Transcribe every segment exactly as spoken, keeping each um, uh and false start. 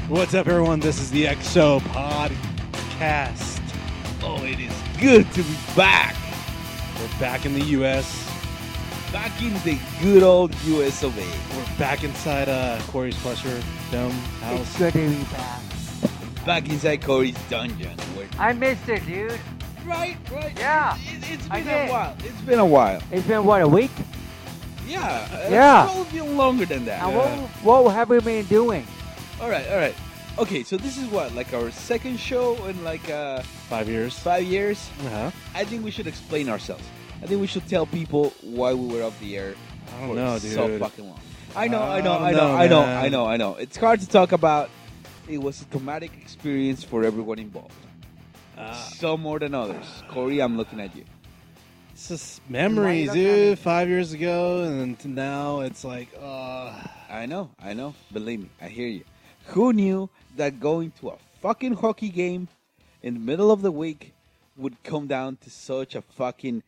What's up, everyone? This is the X Show podcast. Oh, it is good to be back. We're back in the U S Back in the good old U S of A. We're back inside uh, Corey's Crusher Dome house. It's good to be back. Back inside Corey's dungeon. Where... I missed it, dude. Right, right. Yeah. It, it's I been a did. while. It's been a while. It's been, what, a week? Yeah. uh, Yeah. It's probably been longer than that. Now, Yeah. what, what have we been doing? All right, all right. Okay, so this is what, like our second show in like uh, Five years. five years? Uh-huh. I think we should explain ourselves. I think we should tell people why we were off the air I don't for know, so dude. fucking long. I know, I I know, don't I know, know, I know, man. I know, I know. It's hard to talk about. It was a traumatic experience for everyone involved. Uh, Some more than others. Corey, I'm looking at you. it's just memories, Why you look at me? dude. Five years ago, and then to now, it's like, uh, I know, I know. Believe me, I hear you. Who knew that going to a fucking hockey game in the middle of the week would come down to such a fucking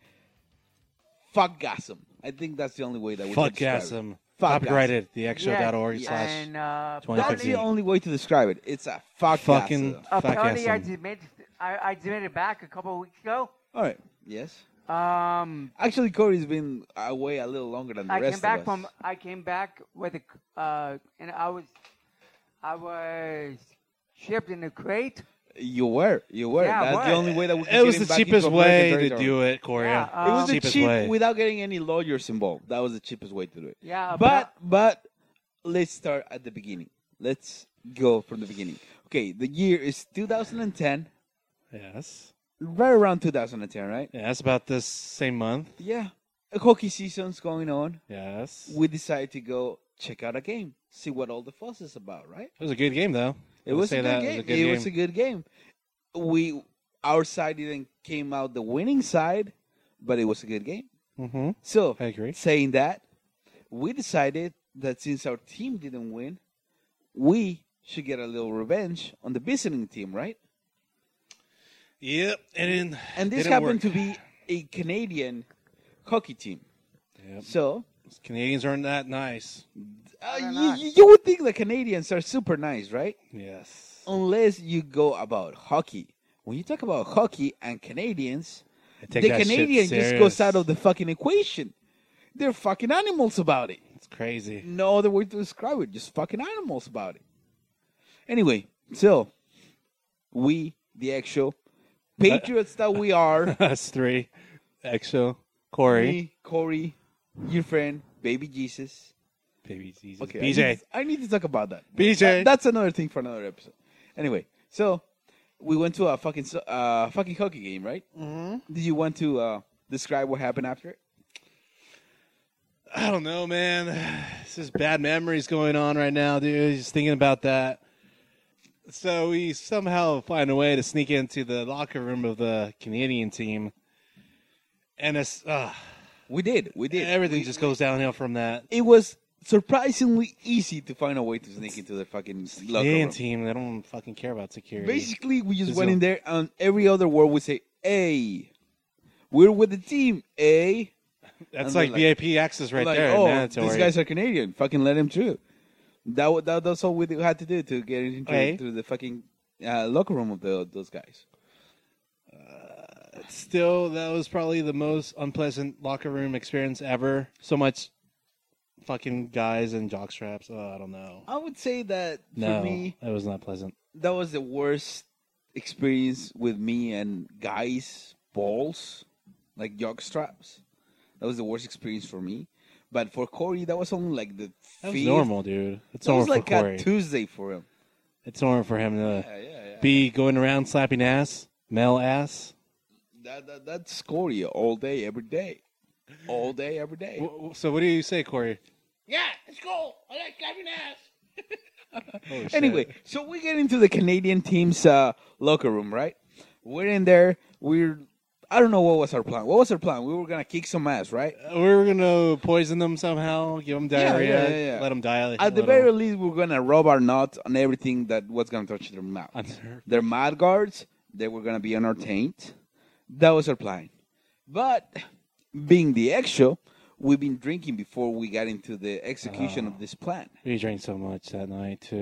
fuckgasm? I think that's the only way that we can describe it. fuckgasm. Fuckgasm. Copyrighted, the x show dot org Yes, slash. And, uh, twenty That's fifteen. the only way to describe it. It's a fuckgasm. Fucking apparently I fuckgasm. submitted, I, I submitted back a couple of weeks ago. All right. Yes. Um, Actually, Corey's been away a little longer than the I rest came back of us. from, I came back with a, uh, and I was, I was shipped in a crate. You were. You were. Yeah, I That's the was. only way that we can It was get the him back cheapest into American way to territory. do it, Corey. Yeah, It was Um, the cheapest cheap way. without getting any lawyers involved. That was the cheapest way to do it. Yeah, But but let's start at the beginning. Let's go from the beginning. Okay, the year is two thousand ten, Yes. right around two thousand ten, right? Yeah, it's about this same month. Yeah. A hockey season's going on. Yes. We decided to go check out a game, see what all the fuss is about, right? It was a good game, though. It I'll was, say a good that. game. It was a good It game. was a good game. We our side didn't came out the winning side, but it was a good game. Mm-hmm. So I agree. saying that, we decided that since our team didn't win, we should get a little revenge on the visiting team, right? Yep. And, then And this didn't happened work. to be a Canadian hockey team. Yep. So Canadians aren't that nice. uh, They're you, not. you would think the Canadians are super nice, right? Yes. Unless you go about hockey. When you talk about hockey and Canadians, I take the that shit Canadian just serious. goes out of the fucking equation. They're fucking animals about it. It's crazy. No other way to describe it. Just fucking animals about it. Anyway, so we, the X Show, patriots that we are, Us three. Exo. Corey. me, Corey, your friend, Baby Jesus. Baby Jesus. Okay, B I J. need, I need to talk about that. B J. That- that's another thing for another episode. Anyway, so we went to a fucking so- uh, fucking hockey game, right? Mm-hmm. Did you want to uh, describe what happened after it? I don't know, man. This is bad memories going on right now, dude. Just thinking about that. So we somehow find a way to sneak into the locker room of the Canadian team, and it's uh, We did. We did. everything We- just goes downhill from that. It was surprisingly easy to find a way to sneak into the fucking locker Canadian room. team, they don't fucking care about security. Basically, we just Just went go- in there, and every other word we say, "Hey, we're with the team." Hey, That's and like, then, V I P access right like, there. oh, mandatory. these guys are Canadian. Fucking let them through. That, wa- that that's all we had to do to get into Hey. to the fucking uh, locker room of the, those guys. Still, that was probably the most unpleasant locker room experience ever. So much fucking guys and jock straps. Oh, I don't know. I would say that for No, me, that was not pleasant. that was the worst experience with me and guys' balls, like jock straps. That was the worst experience for me. But for Corey, that was only like the That was fifth- normal, dude. It's That normal was like for Corey. a Tuesday for him. It's normal for him to Yeah, yeah, yeah. be going around slapping ass, male ass. That, that that's Corey all day, every day, all day, every day. W- w- So what do you say, Corey? Yeah, it's cool. I like slapping ass. Holy shit. Anyway, so we get into the Canadian team's uh, locker room, right? We're in there. We're I don't know what was our plan. What was our plan? We were gonna kick some ass, right? Uh, we were gonna poison them somehow, give them Yeah, diarrhea, yeah, yeah, yeah. let them die. At the very least, we we're gonna rub our nuts on everything that was gonna touch their mouth. Their mouth guards, they were gonna be on our taint. That was our plan. But being the extra, we've been drinking before we got into the execution Oh. of this plan. We drank so much that night too.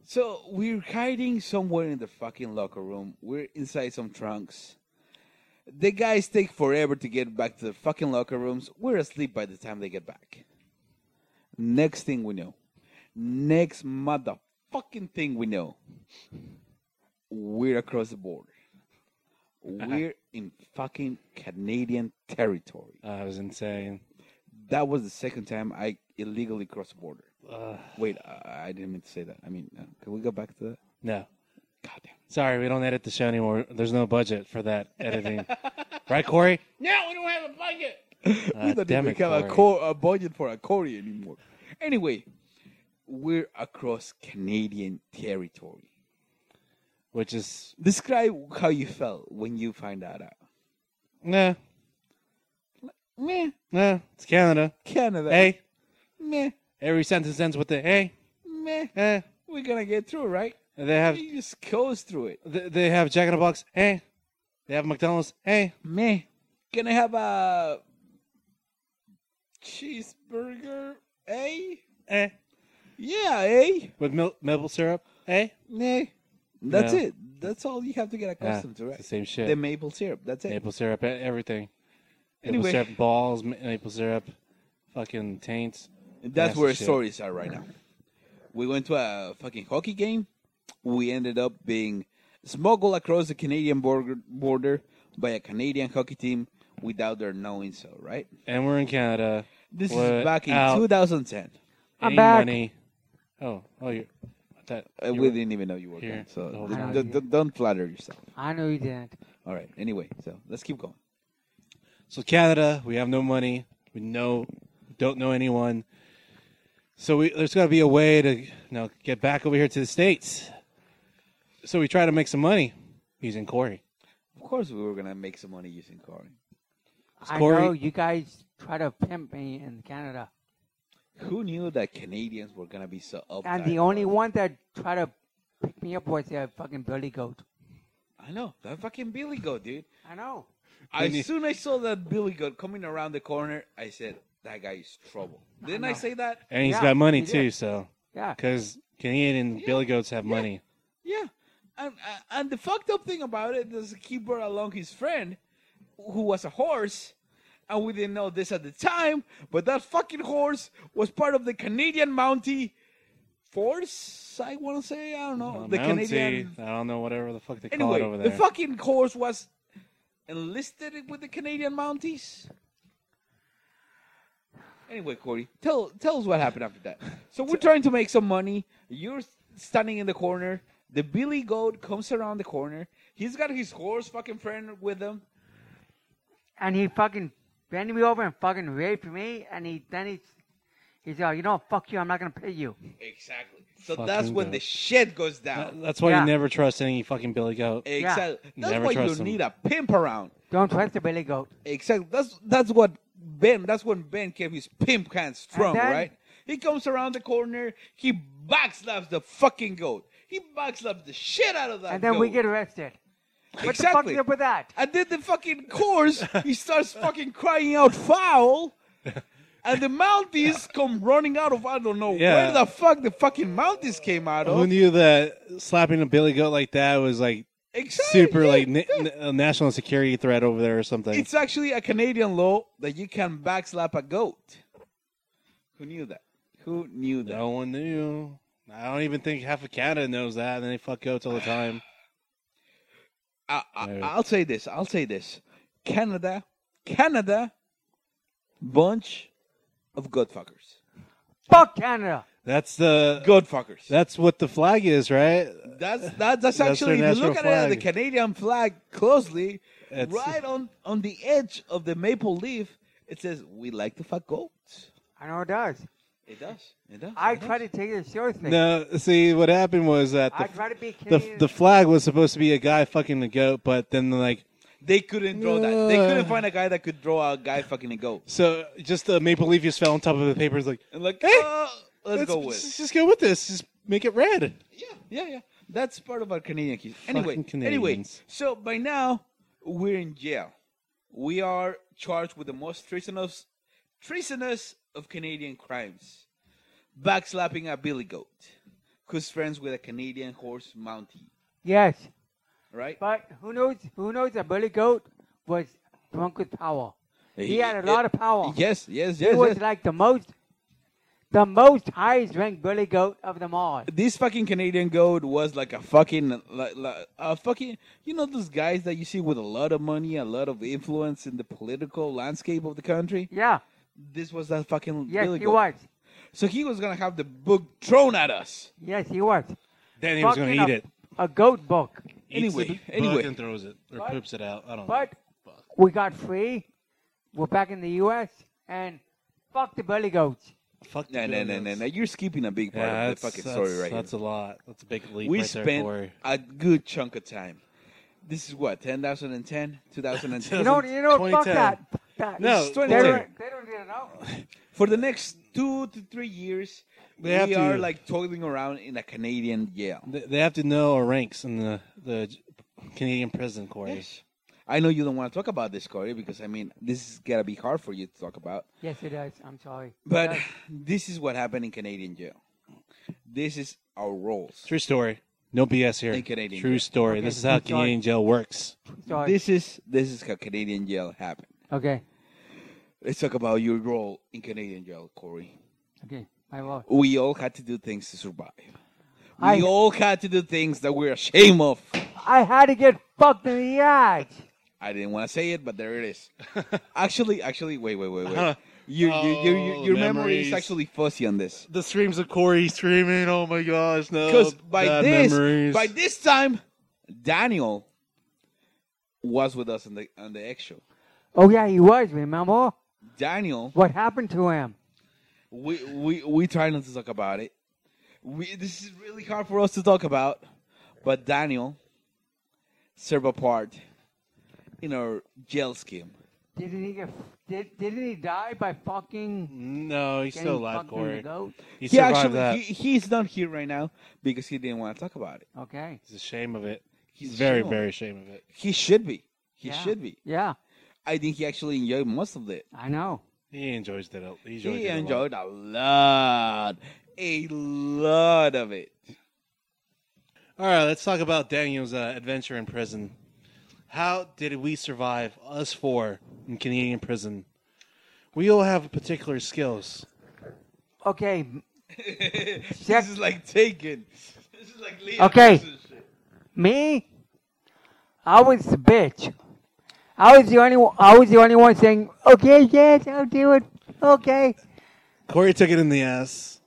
So we're hiding somewhere in the fucking locker room. We're inside some trunks. The guys take forever to get back to the fucking locker rooms. We're asleep by the time they get back. Next thing we know, next motherfucking thing we know, we're across the border. We're in fucking Canadian territory. Uh, it was insane. That was the second time I illegally crossed the border. Uh, Wait, I, I didn't mean to say that. I mean, uh, can we go back to that? no. God damn. Sorry, we don't edit the show anymore. There's no budget for that editing. Right, Corey? No, we don't have a budget. Uh, we don't damn even it, have a, Corey. co- a budget for a Corey anymore. Anyway, we're across Canadian territory. Which is, Describe how you felt when you find that out. nah, Meh. nah, it's Canada. Canada. Hey, Meh. every sentence ends with the hey, Meh. eh. We're gonna get through, right? They have, You just coast through it. they they have Jack in the Box, hey. They have McDonald's, hey. Meh. Gonna have a cheeseburger, eh? Eh. Yeah, eh? With mil- maple syrup, hey. Nah. That's No. it. That's all you have to get Yeah, accustomed to, it's right? the same shit. The maple syrup. That's it. Maple syrup, e- everything. Maple Anyway. syrup balls, ma- maple syrup, fucking taints. And that's Nasty where shit. stories are right now. We went to a fucking hockey game. We ended up being smuggled across the Canadian border, border by a Canadian hockey team without their knowing so, right? And we're in Canada. This What is back in out. two thousand ten. I'm Any back. money. Oh, oh, you're. That, Uh, you we were- didn't even know you were here gone, so the whole d- time. d- d- don't flatter yourself. I know you didn't. All right. Anyway, so let's keep going. So Canada, we have no money. We know, don't know anyone. So we, there's got to be a way to, you know, get back over here to the States. So we try to make some money using Corey. Of course, we were gonna make some money using Corey. I Corey- know you guys try to pimp me in Canada. Who knew that Canadians were gonna be so uptight? And the only one that tried to pick me up was that fucking Billy Goat. I know that fucking Billy Goat, dude. I know. When As you- soon as I saw that Billy Goat coming around the corner, I said, "That guy is trouble." Didn't I, know. say that? And he's Yeah, got money he too, did. so. Yeah. Because Canadian Yeah. billy goats have Yeah. money. Yeah. And uh, and the fucked up thing about it is he brought along his friend, who was a horse, and we didn't know this at the time, but that fucking horse was part of the Canadian Mountie Force. I want to say, I don't know, Uh, the Mountie, Canadian. I don't know, whatever the fuck they call Anyway, it over the there. fucking horse was enlisted with the Canadian Mounties. Anyway, Corey, tell tell us what happened after that. So we're trying to make some money. You're standing in the corner. The Billy Goat comes around the corner. He's got his horse fucking friend with him. And he fucking bent me over and fucking raped me. And he then he's he's like, you know, fuck you. I'm not gonna pay you. Exactly. So Fucking that's when goat. the shit goes That- down. that's why Yeah. you never trust any fucking billy goat. Exactly. That's Never why you trust him. need a pimp around. Don't trust the Billy Goat. Exactly. That's that's what Ben. That's when Ben kept his pimp hands strong, And then- right? He comes around the corner. He backslaps the fucking goat. He backslaps the shit out of that. And then goat. we get arrested. What the fuck Exactly. is up with that? And then the fucking course, he starts fucking crying out foul. And the Mounties come running out of I don't know Yeah. where the fuck the fucking Mounties came out Who of. knew that slapping a billy goat like that was like Exactly. super yeah, like na- yeah. n- a national security threat over there or something? It's actually a Canadian law that you can backslap a goat. Who knew that? Who knew that? No one knew. I don't even think half of Canada knows that, and they fuck goats all the time. I, I, Maybe. I'll say this. I'll say this. Canada, Canada, bunch of goat fuckers. Fuck Canada. That's the Goat fuckers. that's what the flag is, right? That's that, that's That's their actually if you national look at it, the flag. Canadian flag closely, It's- right on on the edge of the maple leaf, it says we like to fuck goats. I know it does. It does. It does. I it does. try to take it seriously. No, see what happened was that I the try to be the, Canadian. the flag was supposed to be a guy fucking a goat, but then like They couldn't draw that. They Uh. couldn't find a guy that could draw a guy fucking a goat. so just the maple leaf just fell on top of the paper. It's like And like, Hey, uh, let's, let's, go with. let's just go with this. Just make it red. Yeah, yeah, yeah. That's part of our Canadian keys. Anyway, Fucking anyway. Canadians. So by now we're in jail. We are charged with the most treasonous, treasonous of Canadian crimes: backslapping a billy goat, who's friends with a Canadian horse mountie, Yes. right? But who knows? Who knows that Billy Goat was drunk with power. He had a lot of power. Yes, yes, He yes. was yes. like the most, the most highest ranked Billy Goat of them all. This fucking Canadian goat was like a fucking, like, like a fucking, you know, those guys that you see with a lot of money, a lot of influence in the political landscape of the country. Yeah. This was that fucking Yes, Billy he goat. was. So he was gonna have the book thrown at us. Yes, he was. Then he was going to Fucking eat a- it. A goat book. Eats Anyway, the book anyway. and throws it or But- poops it out. I don't But know. we got free. We're back in the U S and fuck the Billy Goats. Fuck the No, no, no, Billy no, Goats. no. You're skipping a big part Yeah, of that's, the fucking that's, story right that's here. a lot. That's a big leap We right there, spent Corey. a good chunk of time. This is what, two thousand ten, two thousand ten? You know, you know, fuck twenty ten. that. Fuck that. No, It's they twenty ten. don't, they don't need to know. For the next two to three years, They have we to- are like toiling around in a Canadian jail. They, they have to know our ranks in the, the Canadian prison, Corey. Yes. I know you don't want to talk about this, Corey, because I mean, this is gonna be hard for you to talk about. Yes, it does. I'm sorry. But It does. this is what happened in Canadian jail. This is our roles. True story. No B S here. In Canadian True jail. story. Okay, This is how true story. Canadian jail works. Sorry. This is this is how Canadian jail happened. Okay. Let's talk about your role in Canadian jail, Corey. Okay. My lord. We all had to do things to survive. We I- all had to do things that we're ashamed of. I had to get fucked in the ass. I didn't want to say it, but there it is. actually, actually, wait, wait, wait, wait. Uh, You, you, you, you, oh, your memory is memories. actually fuzzy on this. The streams of Corey screaming, oh my gosh, no. Because by bad this, memories. by this time, Daniel was with us on the on the X show. Oh yeah, he was. Remember Daniel, what happened to him? we we we try not to talk about it. We this is really hard for us to talk about, but Daniel served a part in our jail scheme. Didn't he get? Did, didn't he die by fucking? No, he's getting still alive, fucked in the Corey. goat? He He survived actually that. he, he's not here right now because he didn't want to talk about it. Okay. He's ashamed of it. He's, He's very, ashamed. very ashamed of it. He should be. He Yeah. should be. Yeah, I think he actually enjoyed most of it. I know. He enjoys it. a- He, enjoyed He it a lot. enjoyed a lot, a lot of it. All right, let's talk about Daniel's uh, adventure in prison. How did we survive, us four, in Canadian prison? We all have particular skills. Okay. This is like Taken. This is like Liam Okay. Neeson shit. Me, I was the bitch. I was the only. one- I was the only one saying, "Okay, yes, I'll do it." Okay. Corey took it in the ass.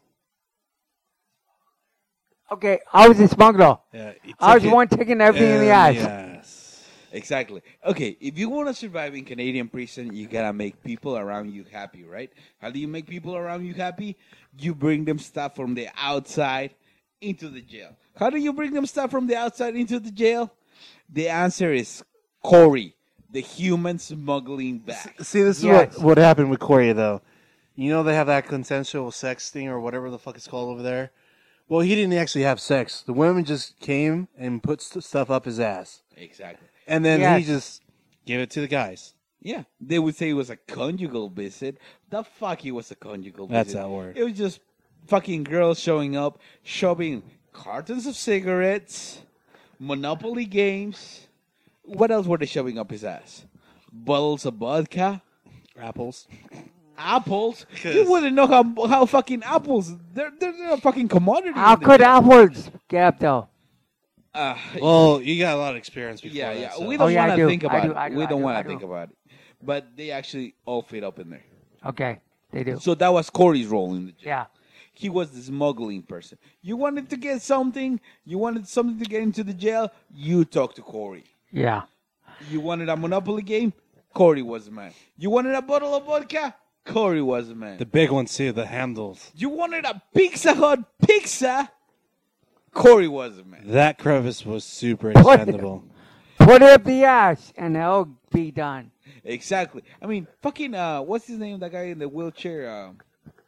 Okay, I was the smuggler. Yeah, he I was took the it one taking everything in the in ass. ass. Exactly. Okay, if you want to survive in Canadian prison, you gotta make people around you happy, right? How do you make people around you happy? You bring them stuff from the outside into the jail. How do you bring them stuff from the outside into the jail? The answer is Corey, the human smuggling bag. See, this is Yes. what, what happened with Corey, though. You know they have that consensual sex thing or whatever the fuck it's called over there? Well, he didn't actually have sex. The women just came and put st- stuff up his ass. Exactly. And then Yes. he just gave it to the guys. Yeah, they would say it was a conjugal visit. The fuck it was a conjugal That's visit. that word. It was just fucking girls showing up, shoving cartons of cigarettes, Monopoly games. What else were they shoving up his ass? Bottles of vodka, Apples. apples. 'Cause- You wouldn't know how how fucking apples. They're they're, they're a fucking commodity. How in the could jail. apples get up though? Uh, Well, you got a lot of experience before yeah, that. yeah. so- We Oh, don't yeah, I want to do. think I about do, it. I do, we I don't do, want I to think do. about it. But they actually all fit up in there. Okay, they do. So that was Corey's role in the jail. Yeah. He was the smuggling person. You wanted to get something, you wanted something to get into the jail, you talk to Corey. Yeah. You wanted a Monopoly game, Corey was the man. You wanted a bottle of vodka, Corey was the man. The big ones, too, the handles. You wanted a Pizza Hut pizza, Corey was the man. That crevice was super expendable. Put it up the ass, and it'll be done. Exactly. I mean, fucking, uh, what's his name, that guy in the wheelchair? Um,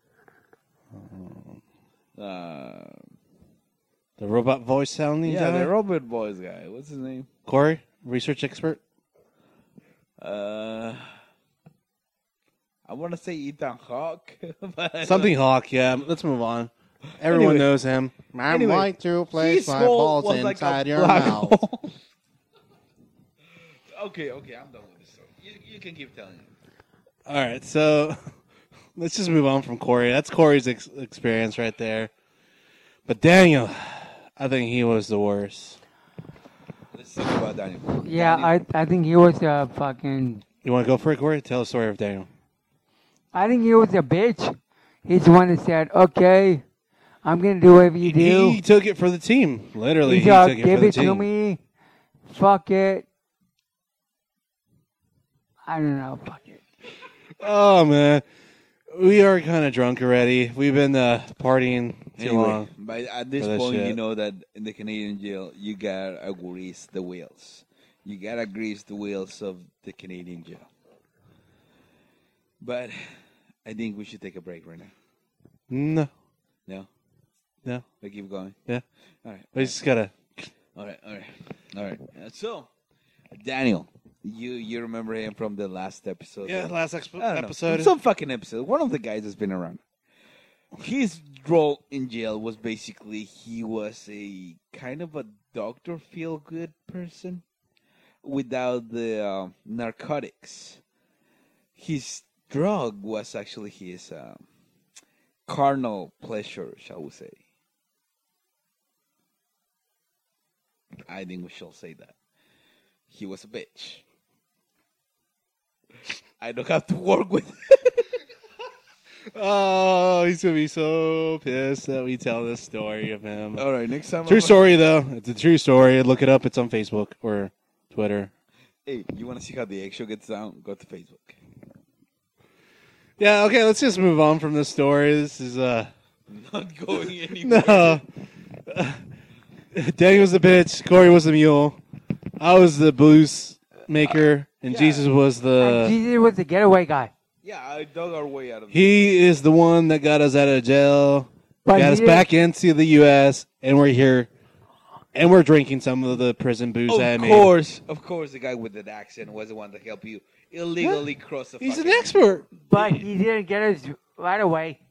uh, The robot voice sounding yeah, guy? the Robert Boys guy. What's his name? Corey, research expert. Uh, I want to say Ethan Hawke. but I don't- Something Hawk, yeah. Let's move on. Everyone Anyway. knows him. I'm Anyway, going to place His my skull balls was like inside a your black mouth. hole. okay, okay, I'm done with this story. You, you can keep telling it. All right, so let's just move on from Corey. That's Corey's ex- experience right there. But Daniel, I think he was the worst. Let's talk about Daniel. Yeah, Daniel. I I think he was a fucking. You want to go for it, Corey? Tell the story of Daniel. I think he was a bitch. He's the one that said, "Okay, I'm gonna do whatever you do." He took it for the team. Literally, He's he like, took it "Give for the it to team. me." Fuck it. I don't know. Fuck it. Oh man, we are kind of drunk already. We've been uh, partying too Anyway, long. by at this for that point, you shit. know that in the Canadian jail, you gotta grease the wheels. You gotta grease the wheels of the Canadian jail. But I think we should take a break right now. No, No, no, we keep going. yeah. All right, We just gotta. all right, all right, all right. Uh, so, Daniel, you you remember him from the last episode? Yeah, last expo- I don't know, episode. from some fucking episode. One of the guys has been around. His role in jail was basically he was a kind of a doctor feel good person without the uh, narcotics. His drug was actually his uh, carnal pleasure, shall we say. I think we shall say that. He was a bitch. I don't have to work with Oh, he's gonna be so pissed that we tell this story of him. All right, next time. True I'm- story, though. It's a true story. Look it up. It's on Facebook or Twitter. Hey, you want to see how the egg show gets down? Go to Facebook. Yeah. Okay. Let's just move on from this story. This is uh Not going anywhere. no. Danny was the bitch. Corey was the mule. I was the booze maker, and yeah. Jesus was And the. Jesus was the getaway guy. Yeah, I dug our way out of He is the one that got us out of jail, But got he us didn't- back into the U S, and we're here, and we're drinking some of the prison booze that I Of made. course, of course, the guy with the accent was the one that helped you illegally cross the. He's an fucking- expert. But he didn't get us right away.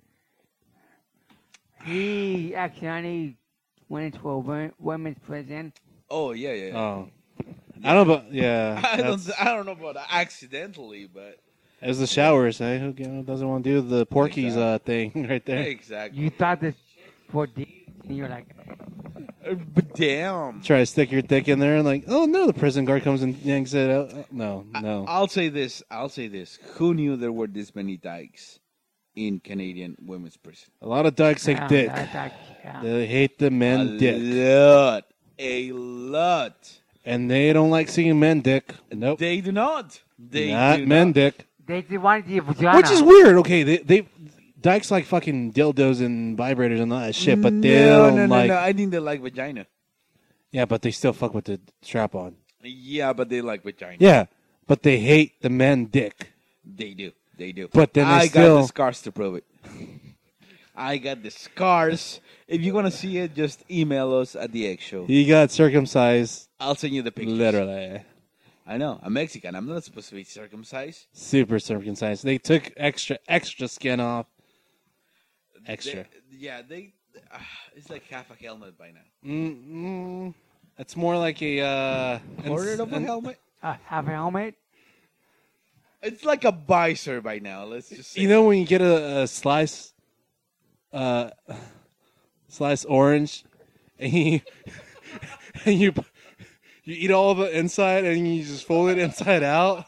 He accidentally went into a wo- women's prison. Oh yeah, yeah. yeah. Oh, I don't know. About, yeah, I that's- don't. I don't know about accidentally, but it was the showers. Eh? Who you know, doesn't want to do the Porky's uh, thing right there? exactly. You thought this for deep, and you're like, Uh, But damn. Try to stick your dick in there and like, oh no, the prison guard comes and yanks it out. Uh, No, no. I'll say this. I'll say this. Who knew there were this many dykes in Canadian women's prison? A lot of dykes take "Damn, dick. that- that- yeah." They hate the men a dick, lot. A lot. and they don't like seeing men dick. Nope, They do not. They not do men not. dick. They just wanted your vagina. Which is weird. Okay, they they dykes like fucking dildos and vibrators and all that shit, but they no, don't no, no, like. no. I think they like vagina. Yeah, but they still fuck with the strap on. Yeah, but they like vagina. Yeah, but they hate the men dick. They do. They do. But then they I still- got the scars to prove it. I got the scars. If you want to see it, just email us at the Egg Show. He got circumcised, I'll send you the pictures. literally. I know. I'm Mexican. I'm not supposed to be circumcised. Super circumcised. They took extra extra skin off. Extra. They- yeah, they. Uh, it's like half a helmet by now. Mm-mm. It's more like a uh, Quarter ens- of a en- helmet. Uh, have a helmet. It's like a visor by now. Let's just say. You know when you get a, a slice, uh, slice orange, and you and you you eat all the inside, and you just fold it inside out.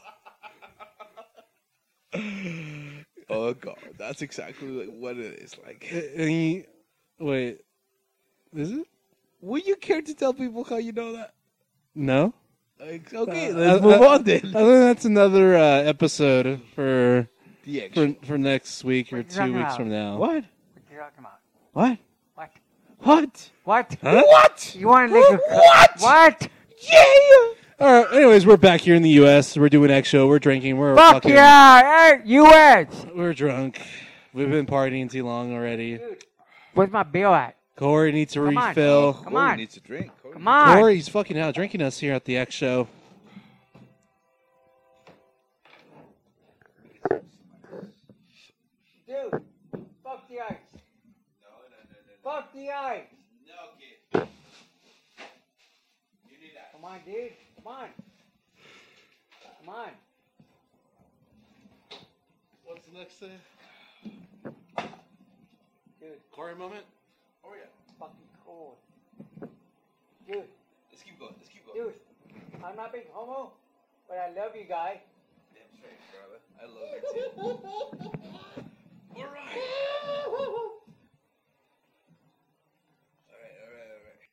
Oh god, that's exactly like what it is like. And you, wait, is it? Would you care to tell people how you know that? No. Like, okay, Uh, let's uh, move uh, on then. I think that's another uh, episode for The Egg for Show. for next week or What you two talking weeks about? from now. What? What you talking about? What? What? What? What? Huh? What? You want to make a What? What? Yeah. All right. Anyways, we're back here in the U S. We're doing X show. We're drinking. We're Fuck fucking, yeah! Hey, U S. We're drunk. We've been partying too long already. Where's my bill at? Corey needs to Come on. refill. Come Corey on. needs to drink. Corey Come on. Corey's fucking out drinking us here at the X show. Dude, fuck the ice. the ice. No, kid. You need that. Come on, dude. Come on. Come on. What's the next thing? Dude, Corey moment? Oh, yeah. fucking cold. Dude, Let's keep going. Let's keep going. dude, I'm not being homo, but I love you, guy. Damn straight, brother. I love you too. All right. All right, all right, all right.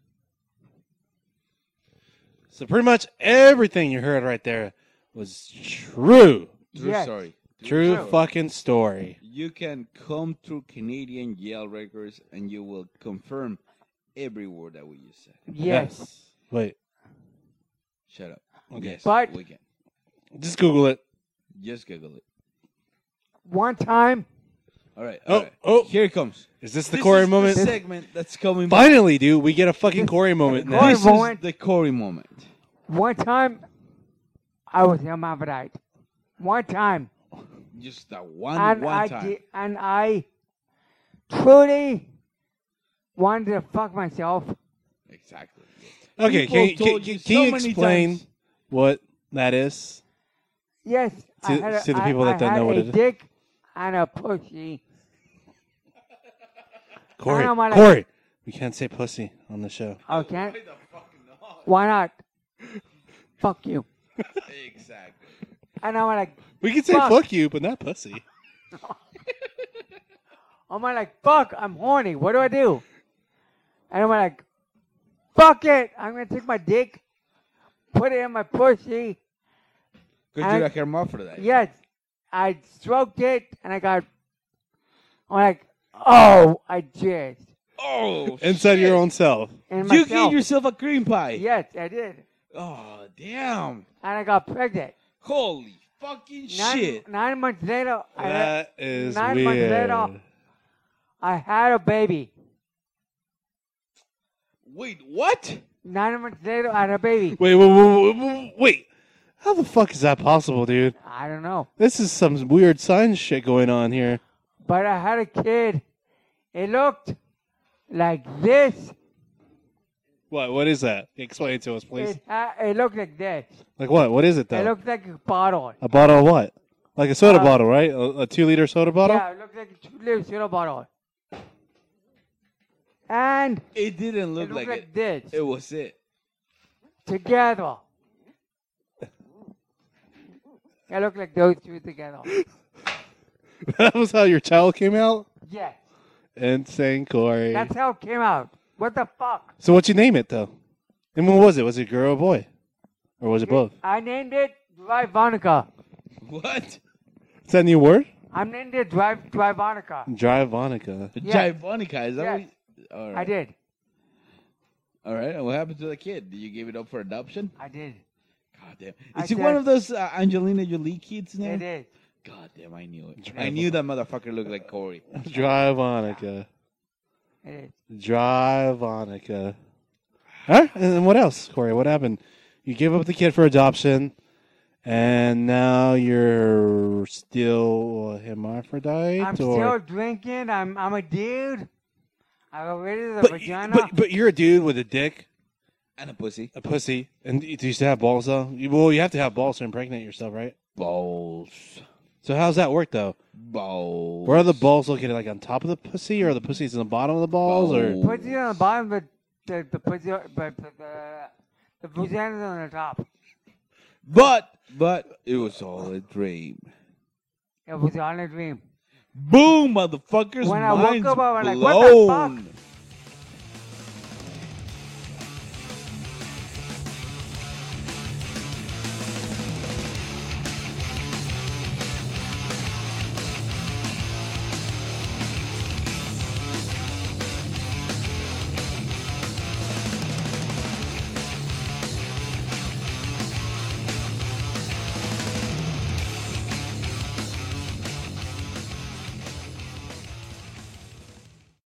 So pretty much everything you heard right there was true. True Yes. story. True True. fucking story. You can come through Canadian Yale records and you will confirm every word that we just said. Yes. Wait, Shut up. Okay. Yes, But- we can. just Google it. Just Google it. One time, All right. Oh, all right. oh. Here it comes. Is this the This Corey is moment? The segment that's coming. back. Finally, dude, we get a fucking Corey moment now. Corey This moment. is the Corey moment. one time, I was hermaphrodite. One time. Just that one and one I time. Did, and I truly wanted to fuck myself. Exactly. Okay, People can, can, told can, you can so you many explain times. what that is? Yes, I To- had a, to the I- people that I don't had know what a it is. dick and a pussy. Corey, don't wanna- Corey, we can't say pussy on the show. Okay, why not? Fuck you. Exactly. And I'm like, We can say Fuck. fuck you, but not pussy. I'm like, fuck, I'm horny. What do I do? And I'm like, fuck it. I'm gonna take my dick, put it in my pussy. Because And- you're a hermaphrodite. Yes, I stroked it, and I got. I'm like, oh, I jizzed Oh, Inside shit. your own self. in You myself. gave yourself a cream pie. Yes, I did, Oh, damn. and I got pregnant. Holy fucking Nine, shit. nine months later, I had, That is nine months weird. later- I had a baby. Wait, what? Nine months later, I had a baby. Wait, wait, wait, wait, wait. How the fuck is that possible, dude? I don't know, This is some weird science shit going on here. but I had a kid. It looked like this. What? What is that? Explain it to us, please. It, ha- it looked like this. Like what? What is it, It though? looked like a bottle. A bottle of what? Like a soda Uh, bottle, right? A, a two-liter soda bottle? Yeah, it looked like a two-liter soda bottle. And It didn't look it looked like, like it. this. It was it. Together. It looked like those two together. That was how your child came out? Yes. Insane, Corey. That's how it came out. What the fuck? So what'd you name it, though? And what was it? Was it a girl or boy? Or was it both? I named it Drivonica. What? Is that a new word? I named it Drive Drivonica. Drivonica. Yeah. Jivonica, is that Yes. what you... All right. I did. All right. And what happened to the kid? Did you give it up for adoption? I did. God damn. I Is he said- one of those uh, Angelina Jolie kids now? It is. God damn, I knew it. Drive I knew that motherfucker looked like Corey. Drivonica. It is. Drivonica. All right. And then what else, Corey? What happened? You gave up the kid for adoption, and now you're still a hermaphrodite? I'm or... still drinking. I'm I'm a dude. I got rid of the But, vagina. but, but you're a dude with a dick, And a pussy. a pussy, and do you still have balls, though? You- Well, you have to have balls to impregnate yourself, right? Balls. So how's that work, though? Balls. Where are the balls located? Like on top of the pussy, or the pussy's in the bottom of the balls, or Balls. pussy on the bottom, but the the pussy, but the the, the vagina's on the top. But, but, it was all a dream. It was all a dream. Boom, motherfuckers. When I woke Mind's up, I was like, blown. what the fuck?